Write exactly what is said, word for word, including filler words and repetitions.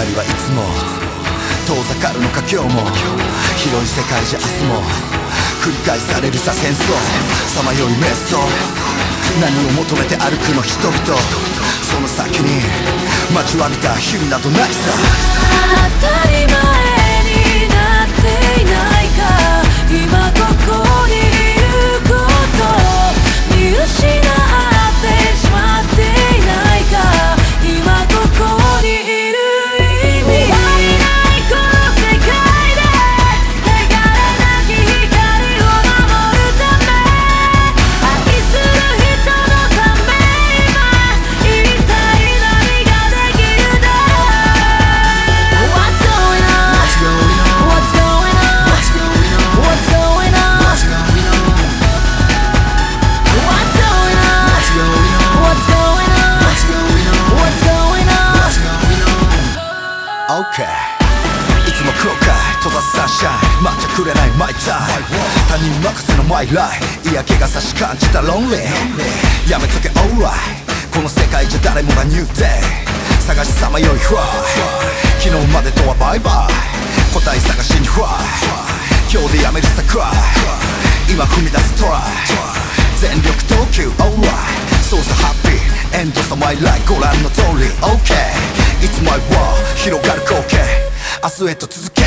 りはいつも遠ざかるのか今日も。広い世界じゃ明日も繰り返されるさ戦争。さまよい瞑想、何を求めて歩くの人々。その先に待ちわびた日々などないさ。 当たり前になっていないか、今ここにいること見失ってしまっていないか、今ここにいる意味。終わりないこの世界で汚れなき光を守るため、愛する人のため、今一体何ができるだ。 What's going on? What's going on? What's going on? What's going on? What's going on? What's going on? What's going on? What's going on? What's going on? What's going on? OK、 いつも後悔閉ざすサンシャイン、待っちゃくれないマイタイム。他人任せのマイライフ、嫌気がさし感じたロンリー。やめとけ alright、 この世界じゃ誰もがニューデイ探しさまよいフライ。昨日までとはバイバイ、答え探しにフライ。今日でやめるさクライ、今踏み出すトライ。全力投球 alright、 そうさハッピーエンドさマイライフ、ご覧の通り OK、 いつも I walk 広がる光景、明日へと続け